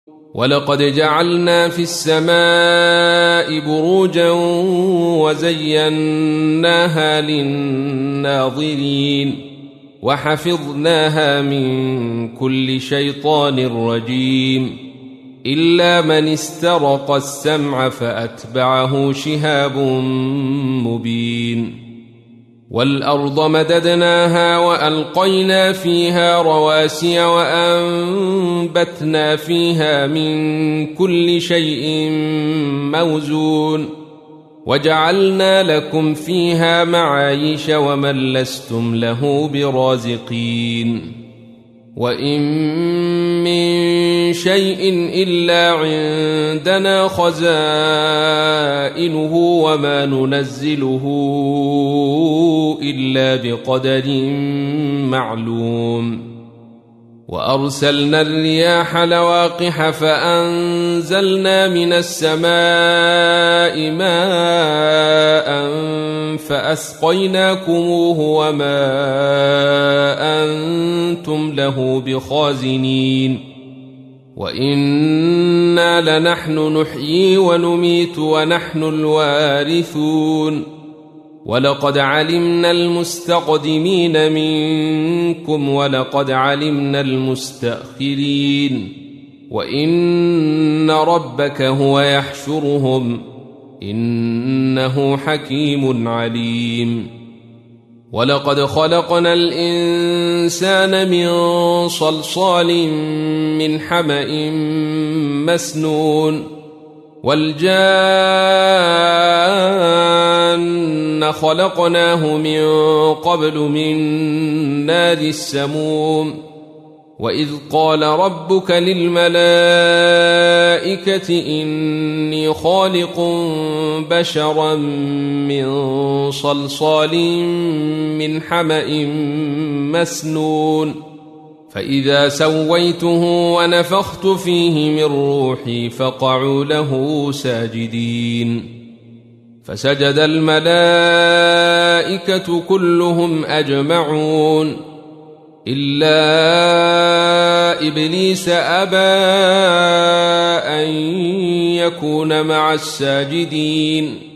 ولقد جعلنا في السماء بروجا وزيناها للناظرين وحفظناها من كل شيطان رجيم إلا من استرق السمع فأتبعه شهاب مبين والأرض مددناها وألقينا فيها رواسي وأنبتنا فيها من كل شيء موزون وجعلنا لكم فيها معايش ومن لستم له برازقين وإن من شيء إلا عندنا خزائنه وما ننزله إلا بقدر معلوم وأرسلنا الرياح لواقح فأنزلنا من السماء ماء فأسقيناكموه وما أنتم له بخازنين وإنا لنحن نحيي ونميت ونحن الوارثون ولقد علمنا المستقدمين منكم ولقد علمنا المستأخرين وإن ربك هو يحشرهم إنه حكيم عليم ولقد خلقنا الإنسان من صلصال من حمأ مسنون والجان خلقناه من قبل من نار السموم وإذ قال ربك للملائكة إني خالق بشرا من صلصال من حمأ مسنون فإذا سويته ونفخت فيه من روحي فقعوا له ساجدين فسجد الملائكة كلهم أجمعون إلا إبليس أبى أن يكون مع الساجدين